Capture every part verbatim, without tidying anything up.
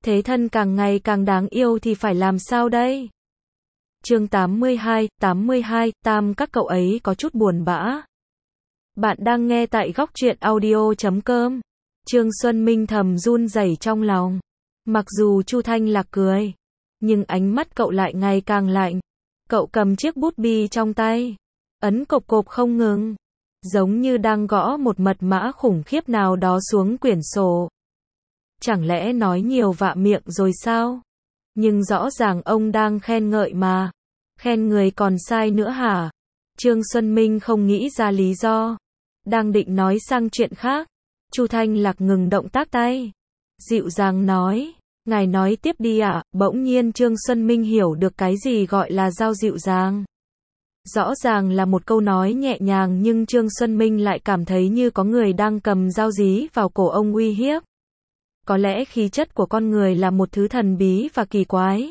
Thế thân càng ngày càng đáng yêu thì phải làm sao đây? Chương tám mươi hai, tám mươi hai, Tam các cậu ấy có chút buồn bã. Bạn đang nghe tại góc truyện audio chấm com. Trương Xuân Minh thầm run rẩy trong lòng. Mặc dù Chu Thanh Lạc cười, nhưng ánh mắt cậu lại ngày càng lạnh. Cậu cầm chiếc bút bi trong tay, ấn cộp cộp không ngừng, giống như đang gõ một mật mã khủng khiếp nào đó xuống quyển sổ. Chẳng lẽ nói nhiều vạ miệng rồi sao? Nhưng rõ ràng ông đang khen ngợi mà. Khen người còn sai nữa hả? Trương Xuân Minh không nghĩ ra lý do. Đang định nói sang chuyện khác. Chu Thanh Lạc ngừng động tác tay. Dịu dàng nói. Ngài nói tiếp đi ạ. À? Bỗng nhiên Trương Xuân Minh hiểu được cái gì gọi là giao dịu dàng. Rõ ràng là một câu nói nhẹ nhàng nhưng Trương Xuân Minh lại cảm thấy như có người đang cầm dao dí vào cổ ông uy hiếp. Có lẽ khí chất của con người là một thứ thần bí và kỳ quái.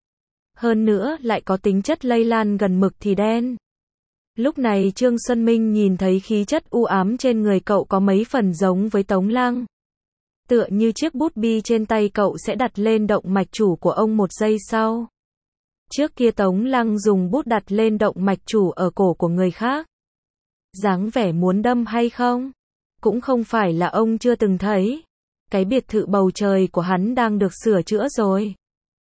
Hơn nữa lại có tính chất lây lan gần mực thì đen. Lúc này Trương Xuân Minh nhìn thấy khí chất u ám trên người cậu có mấy phần giống với Tống Lăng. Tựa như chiếc bút bi trên tay cậu sẽ đặt lên động mạch chủ của ông một giây sau. Trước kia Tống Lăng dùng bút đặt lên động mạch chủ ở cổ của người khác. Dáng vẻ muốn đâm hay không? Cũng không phải là ông chưa từng thấy. Cái biệt thự bầu trời của hắn đang được sửa chữa rồi.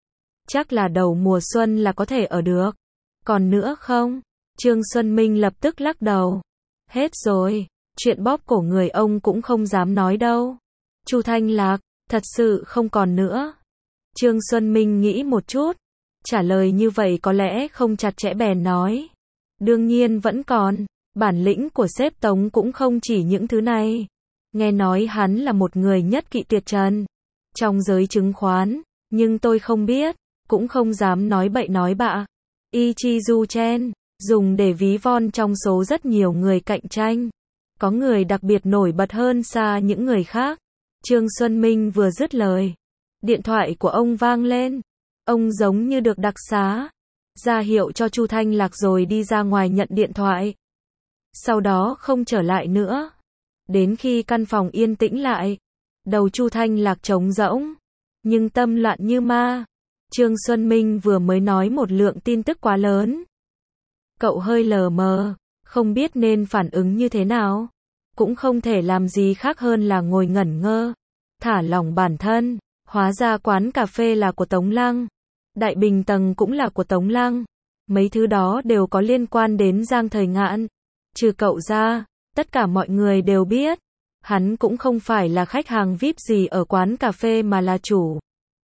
Chắc là đầu mùa xuân là có thể ở được. Còn nữa không? Trương Xuân Minh lập tức lắc đầu. Hết rồi. Chuyện bóp cổ người ông cũng không dám nói đâu. Chu Thanh Lạc, thật sự không còn nữa. Trương Xuân Minh nghĩ một chút. Trả lời như vậy có lẽ không chặt chẽ bèn nói. Đương nhiên vẫn còn. Bản lĩnh của sếp Tống cũng không chỉ những thứ này. Nghe nói hắn là một người nhất kỵ tuyệt trần trong giới chứng khoán, nhưng tôi không biết, cũng không dám nói bậy nói bạ. Ichizu Chen, dùng để ví von trong số rất nhiều người cạnh tranh. Có người đặc biệt nổi bật hơn xa những người khác. Trương Xuân Minh vừa dứt lời. Điện thoại của ông vang lên. Ông giống như được đặc xá. Ra hiệu cho Chu Thanh Lạc rồi đi ra ngoài nhận điện thoại. Sau đó không trở lại nữa. Đến khi căn phòng yên tĩnh lại, đầu Chu Thanh Lạc trống rỗng, nhưng tâm loạn như ma. Trương Xuân Minh vừa mới nói một lượng tin tức quá lớn. Cậu hơi lờ mờ, không biết nên phản ứng như thế nào. Cũng không thể làm gì khác hơn là ngồi ngẩn ngơ, thả lỏng bản thân. Hóa ra quán cà phê là của Tống Lăng. Đại Bình Tầng cũng là của Tống Lăng. Mấy thứ đó đều có liên quan đến Giang Thời Ngạn. Trừ cậu ra, tất cả mọi người đều biết, hắn cũng không phải là khách hàng vi ai pi gì ở quán cà phê mà là chủ.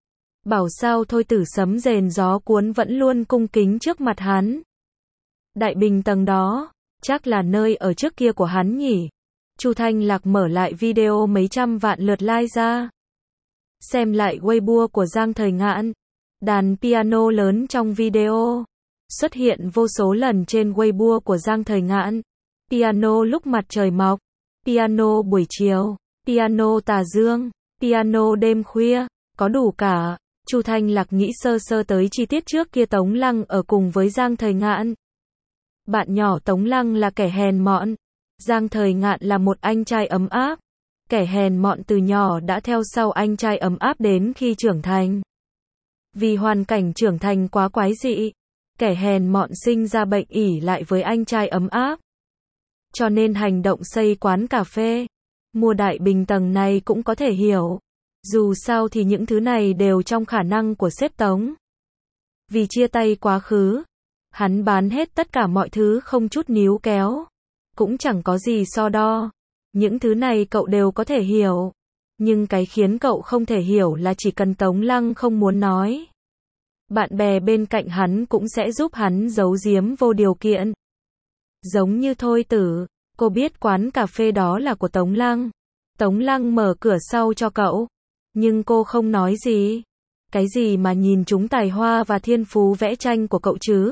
Bảo sao thôi Tử Sấm rền gió cuốn vẫn luôn cung kính trước mặt hắn. Đại Bình Tầng đó, chắc là nơi ở trước kia của hắn nhỉ. Chu Thanh Lạc mở lại video mấy trăm vạn lượt like ra. Xem lại Weibo của Giang Thời Ngạn. Đàn piano lớn trong video xuất hiện vô số lần trên Weibo của Giang Thời Ngạn. Piano lúc mặt trời mọc, piano buổi chiều, piano tà dương, piano đêm khuya, có đủ cả. Chu Thanh Lạc nghĩ sơ sơ tới chi tiết trước kia Tống Lăng ở cùng với Giang Thời Ngạn. Bạn nhỏ Tống Lăng là kẻ hèn mọn, Giang Thời Ngạn là một anh trai ấm áp. Kẻ hèn mọn từ nhỏ đã theo sau anh trai ấm áp đến khi trưởng thành. Vì hoàn cảnh trưởng thành quá quái dị, kẻ hèn mọn sinh ra bệnh ỷ lại với anh trai ấm áp. Cho nên hành động xây quán cà phê, mua Đại Bình Tầng này cũng có thể hiểu. Dù sao thì những thứ này đều trong khả năng của sếp Tống. Vì chia tay quá khứ, hắn bán hết tất cả mọi thứ không chút níu kéo. Cũng chẳng có gì so đo. Những thứ này cậu đều có thể hiểu. Nhưng cái khiến cậu không thể hiểu là chỉ cần Tống Lăng không muốn nói, bạn bè bên cạnh hắn cũng sẽ giúp hắn giấu giếm vô điều kiện. Giống như Thôi Tử, cô biết quán cà phê đó là của Tống Lăng. Tống Lăng mở cửa sau cho cậu. Nhưng cô không nói gì. Cái gì mà nhìn chúng tài hoa và thiên phú vẽ tranh của cậu chứ?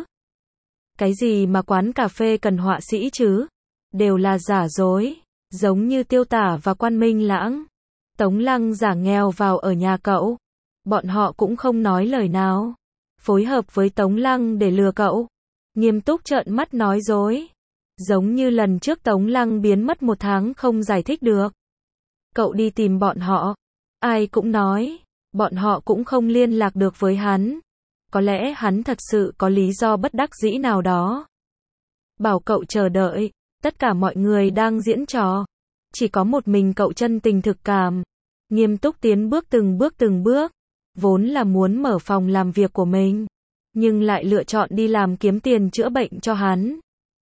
Cái gì mà quán cà phê cần họa sĩ chứ? Đều là giả dối. Giống như Tiêu Tả và Quan Minh Lãng. Tống Lăng giả nghèo vào ở nhà cậu. Bọn họ cũng không nói lời nào. Phối hợp với Tống Lăng để lừa cậu. Nghiêm túc trợn mắt nói dối. Giống như lần trước Tống Lăng biến mất một tháng không giải thích được. Cậu đi tìm bọn họ. Ai cũng nói. Bọn họ cũng không liên lạc được với hắn. Có lẽ hắn thật sự có lý do bất đắc dĩ nào đó. Bảo cậu chờ đợi, tất cả mọi người đang diễn trò. Chỉ có một mình cậu chân tình thực cảm, nghiêm túc tiến bước từng bước từng bước. Vốn là muốn mở phòng làm việc của mình, nhưng lại lựa chọn đi làm kiếm tiền chữa bệnh cho hắn.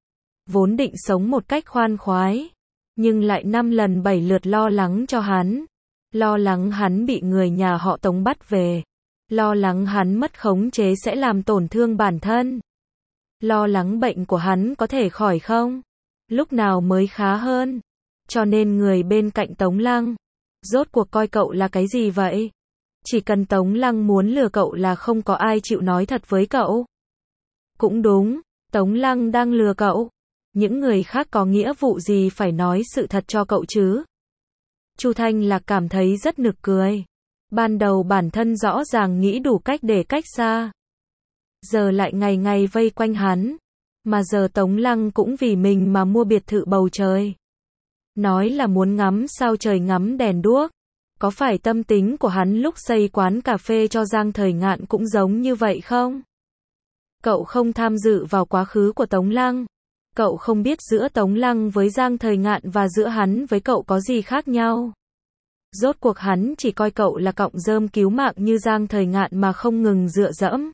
Vốn định sống một cách khoan khoái, nhưng lại năm lần bảy lượt lo lắng cho hắn. Lo lắng hắn bị người nhà họ Tống bắt về. Lo lắng hắn mất khống chế sẽ làm tổn thương bản thân. Lo lắng bệnh của hắn có thể khỏi không? Lúc nào mới khá hơn? Cho nên người bên cạnh Tống Lăng, rốt cuộc coi cậu là cái gì vậy? Chỉ cần Tống Lăng muốn lừa cậu là không có ai chịu nói thật với cậu. Cũng đúng, Tống Lăng đang lừa cậu. Những người khác có nghĩa vụ gì phải nói sự thật cho cậu chứ? Chu Thanh Lạc cảm thấy rất nực cười. Ban đầu bản thân rõ ràng nghĩ đủ cách để cách xa. Giờ lại ngày ngày vây quanh hắn. Mà giờ Tống Lăng cũng vì mình mà mua biệt thự bầu trời. Nói là muốn ngắm sao trời ngắm đèn đuốc. Có phải tâm tính của hắn lúc xây quán cà phê cho Giang Thời Ngạn cũng giống như vậy không? Cậu không tham dự vào quá khứ của Tống Lăng. Cậu không biết giữa Tống Lăng với Giang Thời Ngạn và giữa hắn với cậu có gì khác nhau. Rốt cuộc hắn chỉ coi cậu là cọng rơm cứu mạng như Giang Thời Ngạn mà không ngừng dựa dẫm.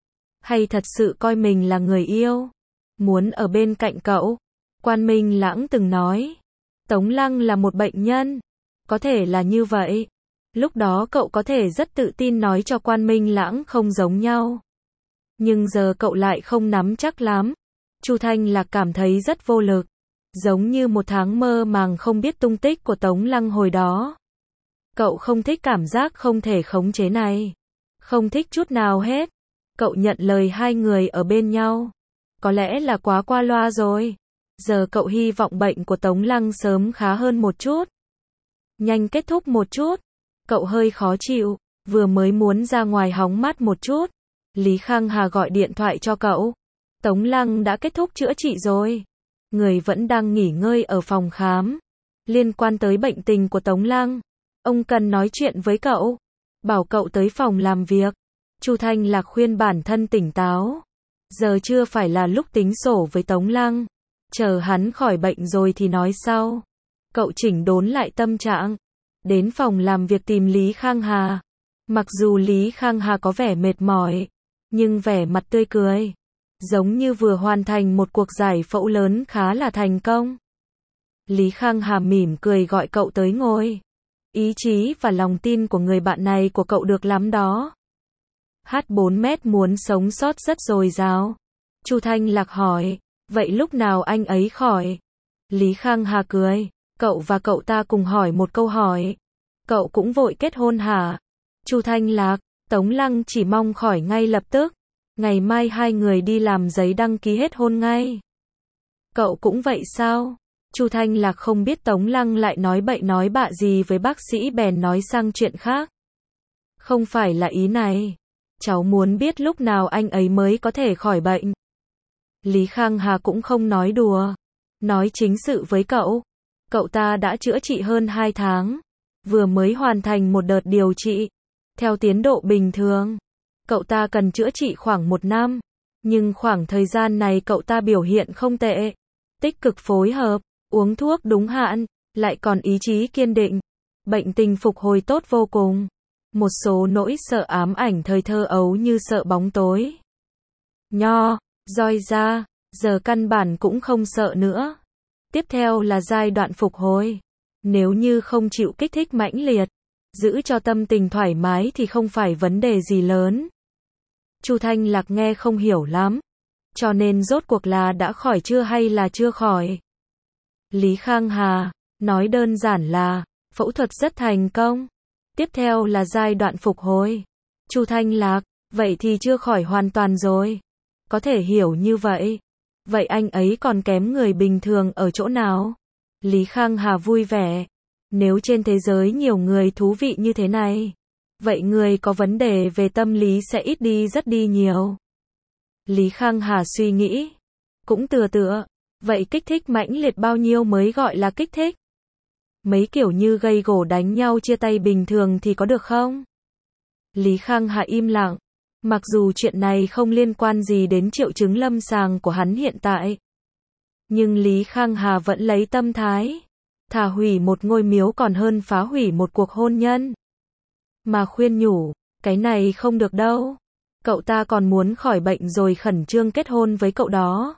Hay thật sự coi mình là người yêu, muốn ở bên cạnh cậu. Quan Minh Lãng từng nói, Tống Lăng là một bệnh nhân. Có thể là như vậy. Lúc đó cậu có thể rất tự tin nói cho Quan Minh Lãng không giống nhau. Nhưng giờ cậu lại không nắm chắc lắm. Chu Thanh Lạc cảm thấy rất vô lực. Giống như một tháng mơ màng không biết tung tích của Tống Lăng hồi đó. Cậu không thích cảm giác không thể khống chế này. Không thích chút nào hết. Cậu nhận lời hai người ở bên nhau. Có lẽ là quá qua loa rồi. Giờ cậu hy vọng bệnh của Tống Lăng sớm khá hơn một chút. Nhanh kết thúc một chút. Cậu hơi khó chịu. Vừa mới muốn ra ngoài hóng mát một chút. Lý Khang Hà gọi điện thoại cho cậu. Tống Lăng đã kết thúc chữa trị rồi. Người vẫn đang nghỉ ngơi ở phòng khám. Liên quan tới bệnh tình của Tống Lăng, ông cần nói chuyện với cậu. Bảo cậu tới phòng làm việc. Chu Thanh Lạc khuyên bản thân tỉnh táo. Giờ chưa phải là lúc tính sổ với Tống Lăng. Chờ hắn khỏi bệnh rồi thì nói sau. Cậu chỉnh đốn lại tâm trạng. Đến phòng làm việc tìm Lý Khang Hà. Mặc dù Lý Khang Hà có vẻ mệt mỏi, nhưng vẻ mặt tươi cười. Giống như vừa hoàn thành một cuộc giải phẫu lớn khá là thành công. Lý Khang Hà mỉm cười gọi cậu tới ngồi. Ý chí và lòng tin của người bạn này của cậu được lắm đó. hát bốn mét muốn sống sót rất dồi dào. Chu Thanh Lạc hỏi, vậy lúc nào anh ấy khỏi? Lý Khang Hà cười, cậu và cậu ta cùng hỏi một câu hỏi. Cậu cũng vội kết hôn hả? Chu Thanh Lạc, Tống Lăng chỉ mong khỏi ngay lập tức. Ngày mai hai người đi làm giấy đăng ký hết hôn ngay. Cậu cũng vậy sao? Chu Thanh Lạc không biết Tống Lăng lại nói bậy nói bạ gì với bác sĩ bèn nói sang chuyện khác. Không phải là ý này. Cháu muốn biết lúc nào anh ấy mới có thể khỏi bệnh. Lý Khang Hà cũng không nói đùa. Nói chính sự với cậu. Cậu ta đã chữa trị hơn hai tháng. Vừa mới hoàn thành một đợt điều trị. Theo tiến độ bình thường. Cậu ta cần chữa trị khoảng một năm. Nhưng khoảng thời gian này cậu ta biểu hiện không tệ. Tích cực phối hợp, uống thuốc đúng hạn, lại còn ý chí kiên định. Bệnh tình phục hồi tốt vô cùng. Một số nỗi sợ ám ảnh thời thơ ấu như sợ bóng tối, nho, roi da, giờ căn bản cũng không sợ nữa. Tiếp theo là giai đoạn phục hồi. Nếu như không chịu kích thích mãnh liệt, giữ cho tâm tình thoải mái thì không phải vấn đề gì lớn. Chu Thanh Lạc nghe không hiểu lắm. Cho nên rốt cuộc là đã khỏi chưa hay là chưa khỏi? Lý Khang Hà nói đơn giản là phẫu thuật rất thành công. Tiếp theo là giai đoạn phục hồi. Chu Thanh Lạc, vậy thì chưa khỏi hoàn toàn rồi. Có thể hiểu như vậy. Vậy anh ấy còn kém người bình thường ở chỗ nào? Lý Khang Hà vui vẻ. Nếu trên thế giới nhiều người thú vị như thế này, vậy người có vấn đề về tâm lý sẽ ít đi rất đi nhiều. Lý Khang Hà suy nghĩ. Cũng tựa tựa. Vậy kích thích mãnh liệt bao nhiêu mới gọi là kích thích? Mấy kiểu như gây gổ đánh nhau chia tay bình thường thì có được không? Lý Khang Hà im lặng. Mặc dù chuyện này không liên quan gì đến triệu chứng lâm sàng của hắn hiện tại. Nhưng Lý Khang Hà vẫn lấy tâm thái. Thà hủy một ngôi miếu còn hơn phá hủy một cuộc hôn nhân. Mà khuyên nhủ, cái này không được đâu. Cậu ta còn muốn khỏi bệnh rồi khẩn trương kết hôn với cậu đó.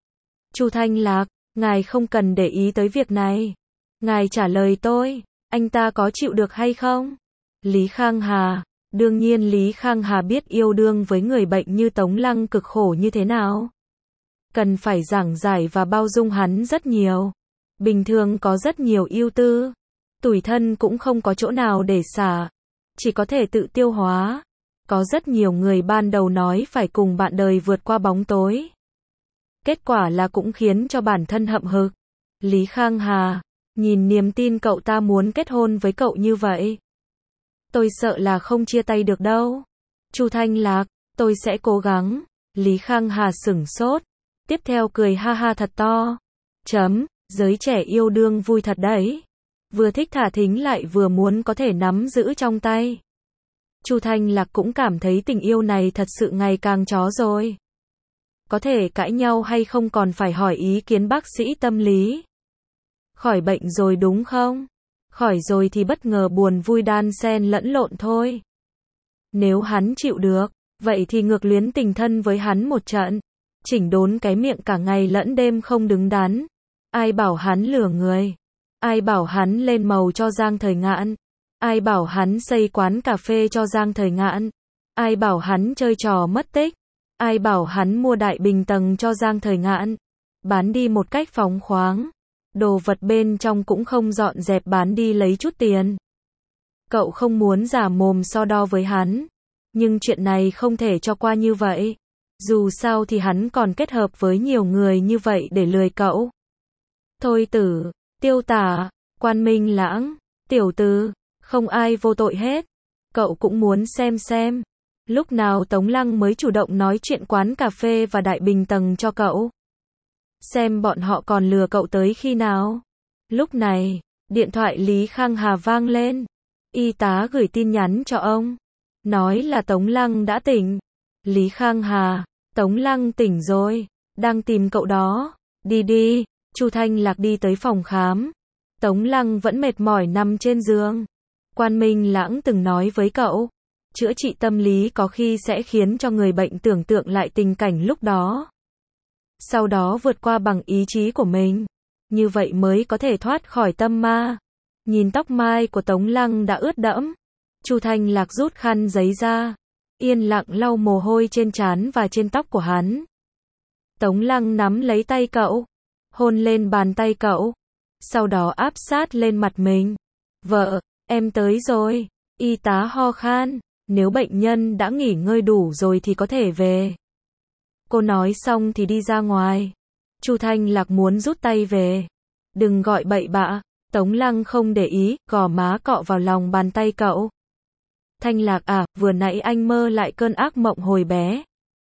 Chu Thanh Lạc, ngài không cần để ý tới việc này. Ngài trả lời tôi, anh ta có chịu được hay không? Lý Khang Hà, đương nhiên Lý Khang Hà biết yêu đương với người bệnh như Tống Lăng cực khổ như thế nào. Cần phải giảng giải và bao dung hắn rất nhiều. Bình thường có rất nhiều ưu tư. Tủi thân cũng không có chỗ nào để xả. Chỉ có thể tự tiêu hóa. Có rất nhiều người ban đầu nói phải cùng bạn đời vượt qua bóng tối. Kết quả là cũng khiến cho bản thân hậm hực. Lý Khang Hà, nhìn niềm tin cậu ta muốn kết hôn với cậu như vậy. Tôi sợ là không chia tay được đâu. Chu Thanh Lạc, tôi sẽ cố gắng. Lý Khang Hà sửng sốt. Tiếp theo cười ha ha thật to. Chấm, giới trẻ yêu đương vui thật đấy. Vừa thích thả thính lại vừa muốn có thể nắm giữ trong tay. Chu Thanh Lạc cũng cảm thấy tình yêu này thật sự ngày càng chó rồi. Có thể cãi nhau hay không còn phải hỏi ý kiến bác sĩ tâm lý. Khỏi bệnh rồi đúng không? Khỏi rồi thì bất ngờ buồn vui đan xen lẫn lộn thôi. Nếu hắn chịu được, vậy thì ngược luyến tình thân với hắn một trận. Chỉnh đốn cái miệng cả ngày lẫn đêm không đứng đắn. Ai bảo hắn lừa người? Ai bảo hắn lên màu cho Giang Thời Ngạn? Ai bảo hắn xây quán cà phê cho Giang Thời Ngạn? Ai bảo hắn chơi trò mất tích? Ai bảo hắn mua đại bình tầng cho Giang Thời Ngạn? Bán đi một cách phóng khoáng. Đồ vật bên trong cũng không dọn dẹp bán đi lấy chút tiền. Cậu không muốn giả mồm so đo với hắn. Nhưng chuyện này không thể cho qua như vậy. Dù sao thì hắn còn kết hợp với nhiều người như vậy để lừa cậu. Thôi Tử, Tiêu Tả, Quan Minh Lãng, Tiểu Từ, không ai vô tội hết. Cậu cũng muốn xem xem. Lúc nào Tống Lăng mới chủ động nói chuyện quán cà phê và đại bình tầng cho cậu. Xem bọn họ còn lừa cậu tới khi nào. Lúc này, điện thoại Lý Khang Hà vang lên. Y tá gửi tin nhắn cho ông. Nói là Tống Lăng đã tỉnh. Lý Khang Hà, Tống Lăng tỉnh rồi. Đang tìm cậu đó. Đi đi. Chu Thanh Lạc đi tới phòng khám. Tống Lăng vẫn mệt mỏi nằm trên giường. Quan Minh Lãng từng nói với cậu. Chữa trị tâm lý có khi sẽ khiến cho người bệnh tưởng tượng lại tình cảnh lúc đó. Sau đó vượt qua bằng ý chí của mình. Như vậy mới có thể thoát khỏi tâm ma. Nhìn tóc mai của Tống Lăng đã ướt đẫm. Chu Thanh Lạc rút khăn giấy ra. Yên lặng lau mồ hôi trên trán và trên tóc của hắn. Tống Lăng nắm lấy tay cậu. Hôn lên bàn tay cậu. Sau đó áp sát lên mặt mình. Vợ, em tới rồi. Y tá ho khan. Nếu bệnh nhân đã nghỉ ngơi đủ rồi thì có thể về. Cô nói xong thì đi ra ngoài. Chu Thanh Lạc muốn rút tay về. Đừng gọi bậy bạ. Tống Lăng không để ý, gò má cọ vào lòng bàn tay cậu. Thanh Lạc à, vừa nãy anh mơ lại cơn ác mộng hồi bé.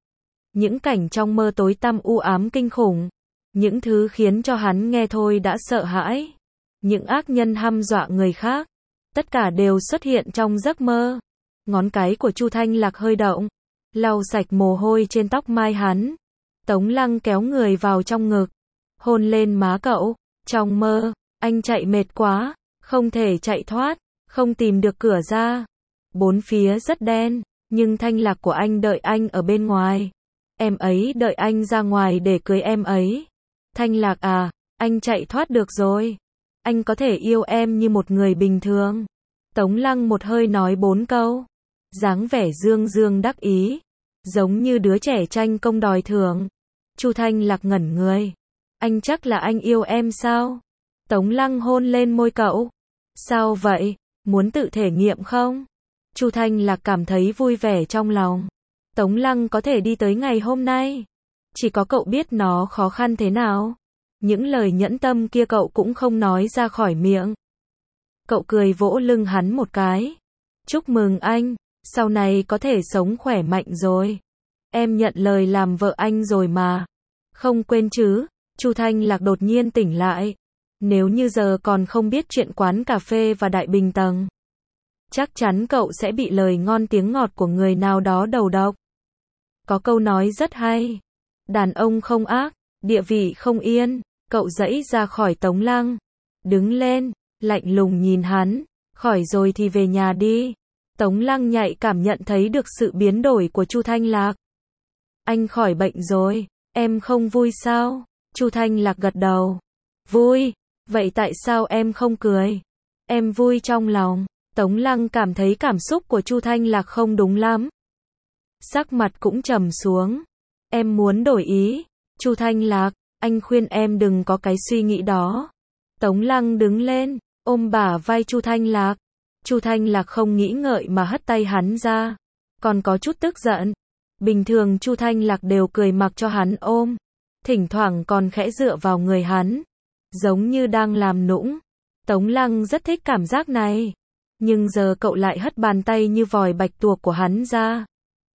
Những cảnh trong mơ tối tăm u ám kinh khủng. Những thứ khiến cho hắn nghe thôi đã sợ hãi. Những ác nhân hăm dọa người khác. Tất cả đều xuất hiện trong giấc mơ. Ngón cái của Chu Thanh Lạc hơi động. Lau sạch mồ hôi trên tóc mai hắn. Tống Lăng kéo người vào trong ngực. Hôn lên má cậu. Trong mơ, anh chạy mệt quá. Không thể chạy thoát. Không tìm được cửa ra. Bốn phía rất đen. Nhưng Thanh Lạc của anh đợi anh ở bên ngoài. Em ấy đợi anh ra ngoài để cưới em ấy. Thanh Lạc à, anh chạy thoát được rồi. Anh có thể yêu em như một người bình thường. Tống Lăng một hơi nói bốn câu. Dáng vẻ dương dương đắc ý. Giống như đứa trẻ tranh công đòi thưởng. Chu Thanh Lạc ngẩn người. Anh chắc là anh yêu em sao? Tống Lăng hôn lên môi cậu. Sao vậy? Muốn tự thể nghiệm không? Chu Thanh Lạc cảm thấy vui vẻ trong lòng. Tống Lăng có thể đi tới ngày hôm nay. Chỉ có cậu biết nó khó khăn thế nào. Những lời nhẫn tâm kia cậu cũng không nói ra khỏi miệng. Cậu cười vỗ lưng hắn một cái. Chúc mừng anh, sau này có thể sống khỏe mạnh rồi. Em nhận lời làm vợ anh rồi mà. Không quên chứ? Chu Thanh Lạc đột nhiên tỉnh lại. Nếu như giờ còn không biết chuyện quán cà phê và đại bình tầng. chắc chắn cậu sẽ bị lời ngon tiếng ngọt của người nào đó đầu độc. Có câu nói rất hay. Đàn ông không ác, địa vị không yên. Cậu giãy ra khỏi Tống Lăng. Đứng lên, lạnh lùng nhìn hắn. Khỏi rồi thì về nhà đi. Tống Lăng nhạy cảm nhận thấy được sự biến đổi của Chu Thanh Lạc. Anh khỏi bệnh rồi, em không vui sao? Chu Thanh Lạc gật đầu. Vui, vậy tại sao em không cười? Em vui trong lòng. Tống Lăng cảm thấy cảm xúc của Chu Thanh Lạc không đúng lắm. Sắc mặt cũng trầm xuống. Em muốn đổi ý. Chu Thanh Lạc, anh khuyên em đừng có cái suy nghĩ đó. Tống Lăng đứng lên, ôm bả vai Chu Thanh Lạc. Chu Thanh Lạc không nghĩ ngợi mà hất tay hắn ra. Còn có chút tức giận. Bình thường Chu Thanh Lạc đều cười mặc cho hắn ôm. Thỉnh thoảng còn khẽ dựa vào người hắn. Giống như đang làm nũng. Tống Lăng rất thích cảm giác này. Nhưng giờ cậu lại hất bàn tay như vòi bạch tuộc của hắn ra.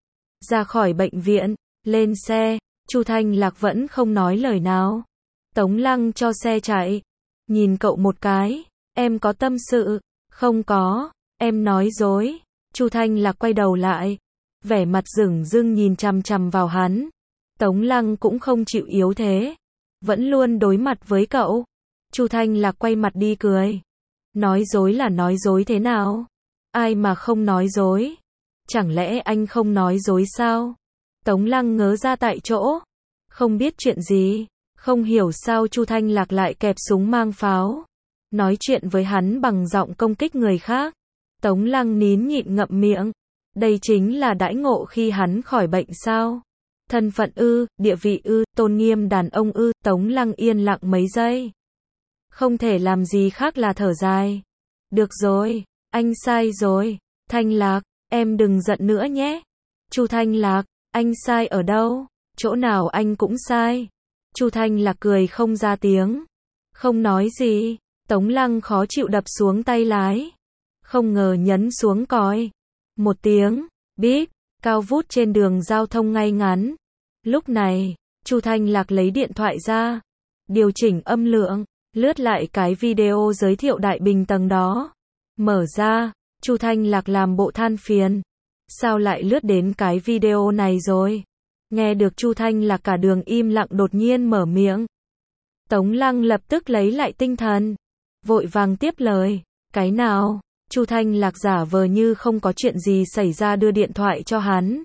Ra khỏi bệnh viện, lên xe, Chu Thanh Lạc vẫn không nói lời nào. Tống Lăng cho xe chạy. Nhìn cậu một cái, em có tâm sự. Không có, em nói dối. Chu Thanh Lạc quay đầu lại. Vẻ mặt dửng dưng nhìn chằm chằm vào hắn. Tống Lăng cũng không chịu yếu thế. Vẫn luôn đối mặt với cậu. Chu Thanh Lạc quay mặt đi cười. Nói dối là nói dối thế nào? Ai mà không nói dối? Chẳng lẽ anh không nói dối sao? Tống Lăng ngớ ra tại chỗ. Không biết chuyện gì. Không hiểu sao Chu Thanh Lạc lại kẹp súng mang pháo. Nói chuyện với hắn bằng giọng công kích người khác. Tống Lăng nín nhịn ngậm miệng. Đây chính là đãi ngộ khi hắn khỏi bệnh sao? Thân phận ư, địa vị ư, tôn nghiêm đàn ông ư, Tống Lăng yên lặng mấy giây. Không thể làm gì khác là thở dài. Được rồi, anh sai rồi. Thanh Lạc, em đừng giận nữa nhé. Chu Thanh Lạc, anh sai ở đâu? Chỗ nào anh cũng sai. Chu Thanh Lạc cười không ra tiếng. Không nói gì. Tống Lăng khó chịu đập xuống tay lái. Không ngờ nhấn xuống còi. Một tiếng, bíp, cao vút trên đường giao thông ngay ngắn. Lúc này, Chu Thanh Lạc lấy điện thoại ra. Điều chỉnh âm lượng, lướt lại cái video giới thiệu Đại Bình tầng đó. Mở ra, Chu Thanh Lạc làm bộ than phiền. Sao lại lướt đến cái video này rồi? Nghe được Chu Thanh Lạc cả đường im lặng đột nhiên mở miệng. Tống Lăng lập tức lấy lại tinh thần. Vội vàng tiếp lời. Cái nào? Chu Thanh Lạc giả vờ như không có chuyện gì xảy ra đưa điện thoại cho hắn.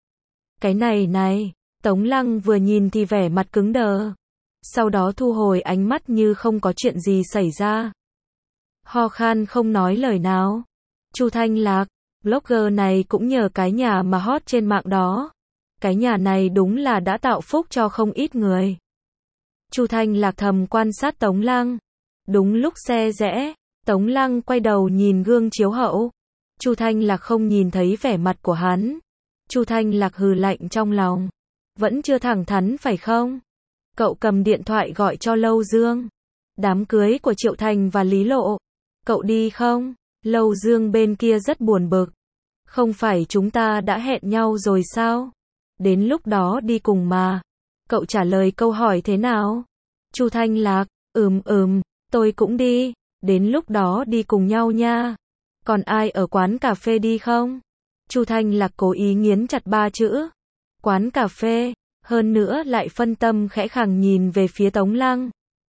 Cái này này, Tống Lăng vừa nhìn thì vẻ mặt cứng đờ. Sau đó thu hồi ánh mắt như không có chuyện gì xảy ra. Ho khan không nói lời nào. Chu Thanh Lạc, blogger này cũng nhờ cái nhà mà hot trên mạng đó. Cái nhà này đúng là đã tạo phúc cho không ít người. Chu Thanh Lạc thầm quan sát Tống Lăng. Đúng lúc xe rẽ, Tống Lăng quay đầu nhìn gương chiếu hậu. Chu Thanh Lạc không nhìn thấy vẻ mặt của hắn. Chu Thanh Lạc hừ lạnh trong lòng. Vẫn chưa thẳng thắn phải không? Cậu cầm điện thoại gọi cho Lâu Dương. Đám cưới của Triệu Thành và Lý Lộ. Cậu đi không? Lâu Dương bên kia rất buồn bực. Không phải chúng ta đã hẹn nhau rồi sao? Đến lúc đó đi cùng mà. Cậu trả lời câu hỏi thế nào? Chu Thanh Lạc, ừm ừm, tôi cũng đi. Đến lúc đó đi cùng nhau nha. Còn ai ở quán cà phê đi không? Chu Thanh Lạc cố ý nghiến chặt ba chữ. Quán cà phê, hơn nữa lại phân tâm khẽ khàng nhìn về phía Tống Lăng.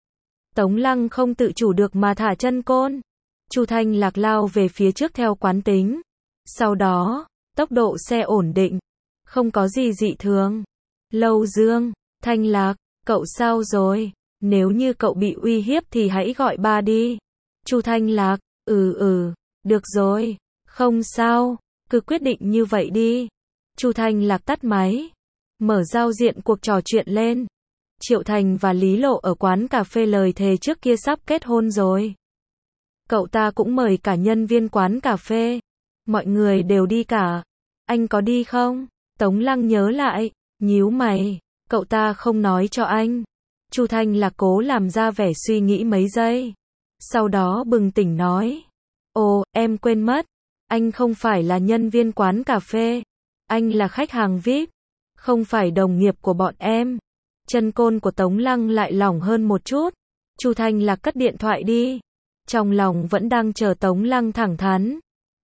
Tống Lăng không tự chủ được mà thả chân côn. Chu Thanh Lạc lao về phía trước theo quán tính. Sau đó, tốc độ xe ổn định. Không có gì dị thường. Lâu Dương, Thanh Lạc, cậu sao rồi? Nếu như cậu bị uy hiếp thì hãy gọi ba đi. Chu Thanh Lạc, ừ ừ, được rồi, không sao, cứ quyết định như vậy đi. Chu Thanh Lạc tắt máy. Mở giao diện cuộc trò chuyện lên. Triệu Thành và Lý Lộ ở quán cà phê lời thề trước kia sắp kết hôn rồi. Cậu ta cũng mời cả nhân viên quán cà phê. Mọi người đều đi cả. Anh có đi không? Tống Lăng nhớ lại, nhíu mày. Cậu ta không nói cho anh. Chu Thanh Lạc cố làm ra vẻ suy nghĩ mấy giây. Sau đó bừng tỉnh nói. Ồ, em quên mất. Anh không phải là nhân viên quán cà phê. Anh là khách hàng vi ai pi. Không phải đồng nghiệp của bọn em. Chân côn của Tống Lăng lại lỏng hơn một chút. Chu Thanh Lạc cất điện thoại đi. Trong lòng vẫn đang chờ Tống Lăng thẳng thắn.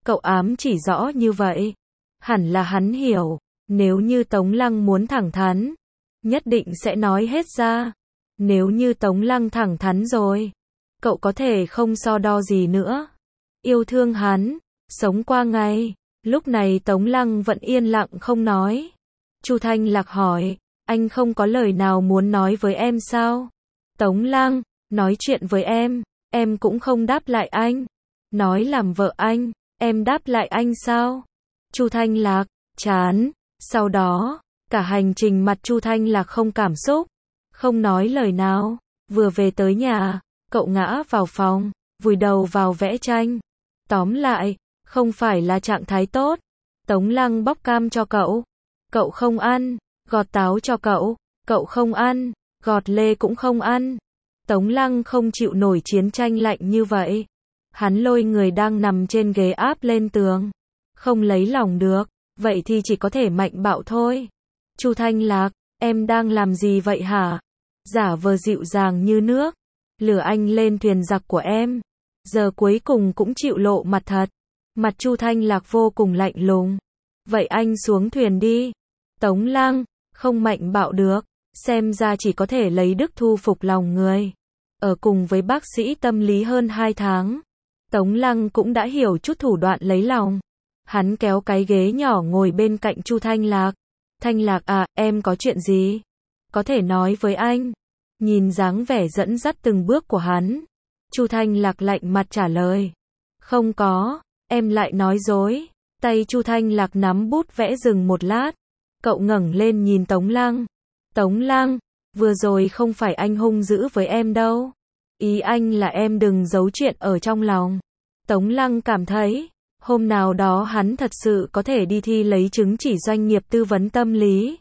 Cậu ám chỉ rõ như vậy. Hẳn là hắn hiểu. Nếu như Tống Lăng muốn thẳng thắn, nhất định sẽ nói hết ra. Nếu như Tống Lăng thẳng thắn rồi, cậu có thể không so đo gì nữa. Yêu thương hắn, sống qua ngày. Lúc này Tống Lăng vẫn yên lặng không nói. Chu Thanh Lạc hỏi, anh không có lời nào muốn nói với em sao? Tống Lăng, nói chuyện với em, em cũng không đáp lại anh. Nói làm vợ anh, em đáp lại anh sao? Chu Thanh Lạc, chán. Sau đó, cả hành trình mặt Chu Thanh Lạc không cảm xúc, không nói lời nào. Vừa về tới nhà, cậu ngã vào phòng, vùi đầu vào vẽ tranh. Tóm lại, không phải là trạng thái tốt. Tống Lăng bóc cam cho cậu, cậu không ăn. Gọt táo cho cậu, cậu không ăn. Gọt lê cũng không ăn. Tống Lăng không chịu nổi chiến tranh lạnh như vậy. Hắn lôi người đang nằm trên ghế áp lên tường. Không lấy lòng được, vậy thì chỉ có thể mạnh bạo thôi. Chu Thanh Lạc, em đang làm gì vậy hả? Giả vờ dịu dàng như nước, lừa anh lên thuyền giặc của em. Giờ cuối cùng cũng chịu lộ mặt thật. Mặt Chu Thanh Lạc vô cùng lạnh lùng. Vậy anh xuống thuyền đi. Tống Lăng, không mạnh bạo được, xem ra chỉ có thể lấy đức thu phục lòng người. Ở cùng với bác sĩ tâm lý hơn hai tháng, Tống Lăng cũng đã hiểu chút thủ đoạn lấy lòng. Hắn kéo cái ghế nhỏ ngồi bên cạnh Chu Thanh Lạc. Thanh Lạc à, em có chuyện gì? Có thể nói với anh. Nhìn dáng vẻ dẫn dắt từng bước của hắn, Chu Thanh Lạc lạnh mặt trả lời. Không có, em lại nói dối. Tay Chu Thanh Lạc nắm bút vẽ dừng một lát. Cậu ngẩng lên nhìn Tống Lăng. Tống Lăng, vừa rồi không phải anh hung dữ với em đâu. Ý anh là em đừng giấu chuyện ở trong lòng. Tống Lăng cảm thấy, hôm nào đó hắn thật sự có thể đi thi lấy chứng chỉ doanh nghiệp tư vấn tâm lý.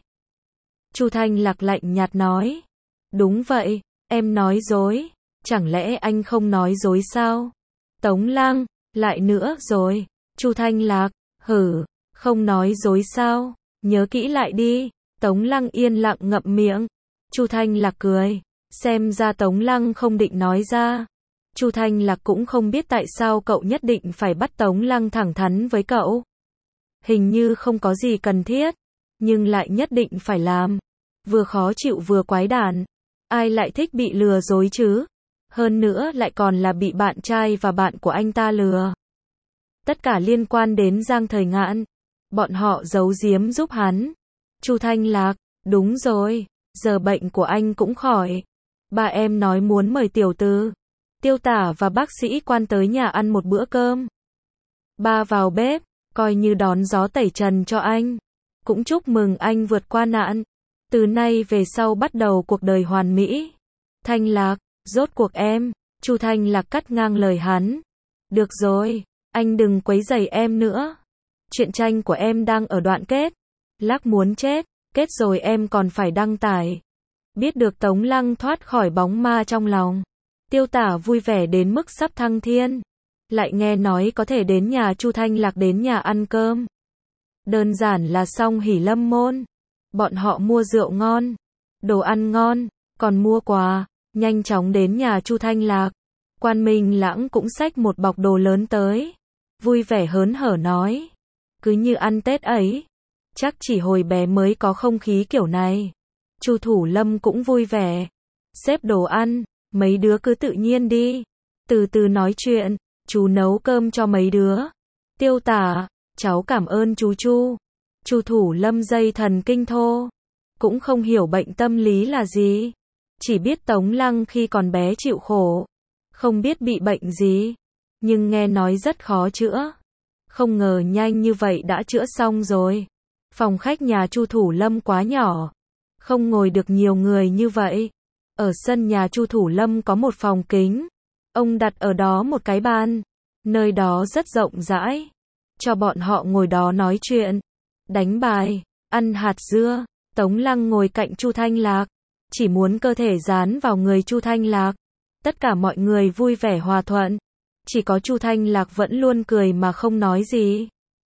Chu Thanh Lạc lạnh nhạt nói. Đúng vậy, em nói dối. Chẳng lẽ anh không nói dối sao? Tống Lăng, lại nữa rồi. Chu Thanh Lạc, hử, không nói dối sao? Nhớ kỹ lại đi. Tống Lăng yên lặng ngậm miệng. Chu Thanh Lạc cười. Xem ra Tống Lăng không định nói ra. Chu Thanh Lạc cũng không biết tại sao cậu nhất định phải bắt Tống Lăng thẳng thắn với cậu. Hình như không có gì cần thiết, nhưng lại nhất định phải làm. Vừa khó chịu vừa quái đản. Ai lại thích bị lừa dối chứ? Hơn nữa lại còn là bị bạn trai và bạn của anh ta lừa. Tất cả liên quan đến Giang Thời Ngạn. Bọn họ giấu giếm giúp hắn. Chu Thanh Lạc, đúng rồi, giờ bệnh của anh cũng khỏi. Ba em nói muốn mời tiểu tư, Tiêu Tả và bác sĩ Quan tới nhà ăn một bữa cơm. Ba vào bếp, coi như đón gió tẩy trần cho anh. Cũng chúc mừng anh vượt qua nạn. Từ nay về sau bắt đầu cuộc đời hoàn mỹ. Thanh Lạc, rốt cuộc em. Chu Thanh Lạc cắt ngang lời hắn. Được rồi, anh đừng quấy rầy em nữa. Truyện tranh của em đang ở đoạn kết. Lác muốn chết, kết rồi em còn phải đăng tải. Biết được Tống Lăng thoát khỏi bóng ma trong lòng, Tiêu Tả vui vẻ đến mức sắp thăng thiên. Lại nghe nói có thể đến nhà Chu Thanh Lạc đến nhà ăn cơm. Đơn giản là xong hỉ lâm môn. Bọn họ mua rượu ngon, đồ ăn ngon, còn mua quà, nhanh chóng đến nhà Chu Thanh Lạc. Quan Minh Lãng cũng xách một bọc đồ lớn tới. Vui vẻ hớn hở nói. Cứ như ăn Tết ấy. Chắc chỉ hồi bé mới có không khí kiểu này. Chu Thủ Lâm cũng vui vẻ. Xếp đồ ăn, mấy đứa cứ tự nhiên đi. Từ từ nói chuyện, chú nấu cơm cho mấy đứa. Tiêu Tả, cháu cảm ơn chú Chu. Chu Thủ Lâm dây thần kinh thô. Cũng không hiểu bệnh tâm lý là gì. Chỉ biết Tống Lăng khi còn bé chịu khổ. Không biết bị bệnh gì. Nhưng nghe nói rất khó chữa. Không ngờ nhanh như vậy đã chữa xong rồi. Phòng khách nhà Chu Thủ Lâm quá nhỏ. Không ngồi được nhiều người như vậy. Ở sân nhà Chu Thủ Lâm có một phòng kính. Ông đặt ở đó một cái bàn. Nơi đó rất rộng rãi. Cho bọn họ ngồi đó nói chuyện. Đánh bài, ăn hạt dưa. Tống Lăng ngồi cạnh Chu Thanh Lạc. Chỉ muốn cơ thể dán vào người Chu Thanh Lạc. Tất cả mọi người vui vẻ hòa thuận. Chỉ có Chu Thanh Lạc vẫn luôn cười mà không nói gì.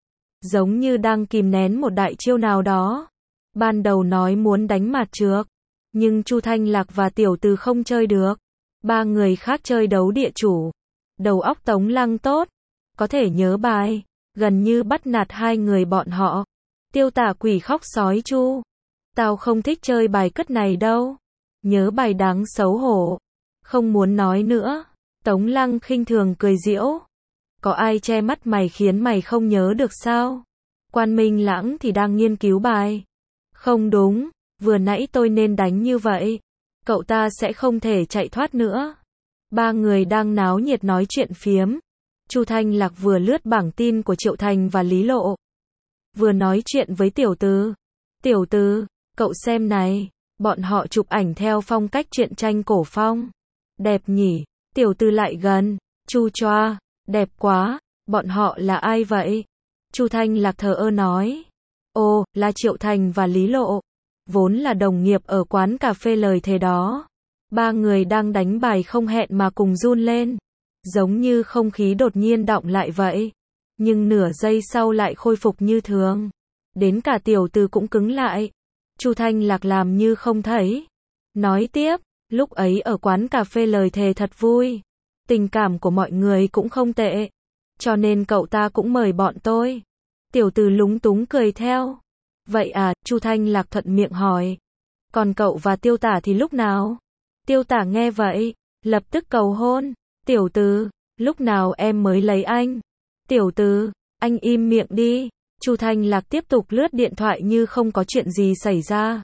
Giống như đang kìm nén một đại chiêu nào đó. Ban đầu nói muốn đánh mạt trược. Nhưng Chu Thanh Lạc và Tiểu Từ không chơi được. Ba người khác chơi đấu địa chủ. Đầu óc Tống Lăng tốt. Có thể nhớ bài. gần như bắt nạt hai người bọn họ. Tiêu Tả quỷ khóc sói chu. Tao không thích chơi bài cất này đâu. Nhớ bài đáng xấu hổ. Không muốn nói nữa. Tống Lăng khinh thường cười giễu. Có ai che mắt mày khiến mày không nhớ được sao? Quan Minh Lãng thì đang nghiên cứu bài. Không đúng, vừa nãy tôi nên đánh như vậy. Cậu ta sẽ không thể chạy thoát nữa. Ba người đang náo nhiệt nói chuyện phiếm. Chu Thanh Lạc vừa lướt bảng tin của Triệu Thành và Lý Lộ. Vừa nói chuyện với Tiểu Từ. Tiểu Từ, cậu xem này. Bọn họ chụp ảnh theo phong cách truyện tranh cổ phong. Đẹp nhỉ? Tiểu Từ lại gần. Chu choa, đẹp quá. Bọn họ là ai vậy? Chu Thanh Lạc thờ ơ nói. Ồ, là Triệu Thành và Lý Lộ. Vốn là đồng nghiệp ở quán cà phê lời thề đó. Ba người đang đánh bài không hẹn mà cùng run lên. Giống như không khí đột nhiên đọng lại vậy. Nhưng nửa giây sau lại khôi phục như thường. Đến cả Tiểu Từ cũng cứng lại. Chu Thanh Lạc làm như không thấy. Nói tiếp, lúc ấy ở quán cà phê lời thề thật vui. Tình cảm của mọi người cũng không tệ. Cho nên cậu ta cũng mời bọn tôi. Tiểu Từ lúng túng cười theo. Vậy à, Chu Thanh Lạc thuận miệng hỏi. Còn cậu và Tiêu Tả thì lúc nào? Tiêu Tả nghe vậy, lập tức cầu hôn. Tiểu Từ, lúc nào em mới lấy anh? Tiểu Từ, anh im miệng đi. Chu Thanh Lạc tiếp tục lướt điện thoại như không có chuyện gì xảy ra.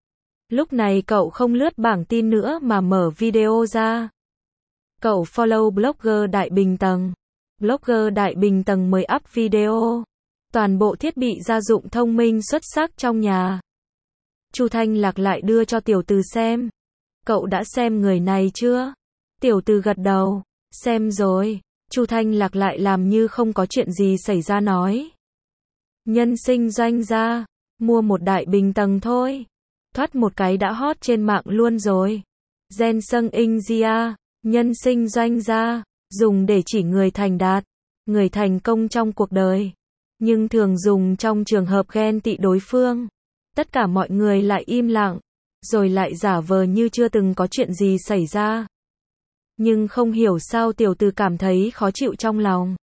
Lúc này cậu không lướt bảng tin nữa mà mở video ra. Cậu follow blogger Đại Bình Tầng. Blogger Đại Bình Tầng mới up video. Toàn bộ thiết bị gia dụng thông minh xuất sắc trong nhà. Chu Thanh Lạc lại đưa cho Tiểu Từ xem. Cậu đã xem người này chưa? Tiểu Từ gật đầu. Xem rồi. Chu Thanh Lạc lại làm như không có chuyện gì xảy ra nói. Nhân sinh doanh gia. Mua một Đại Bình Tầng thôi. Thoát một cái đã hot trên mạng luôn rồi. Gen Sung India. Nhân sinh doanh gia. Dùng để chỉ người thành đạt. Người thành công trong cuộc đời. Nhưng thường dùng trong trường hợp ghen tị đối phương. Tất cả mọi người lại im lặng. Rồi lại giả vờ như chưa từng có chuyện gì xảy ra. Nhưng không hiểu sao Tiểu Từ cảm thấy khó chịu trong lòng.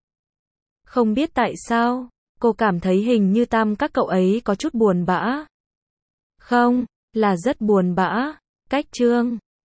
Không biết tại sao, cô cảm thấy hình như tam các cậu ấy có chút buồn bã. Không, là rất buồn bã. Cách chương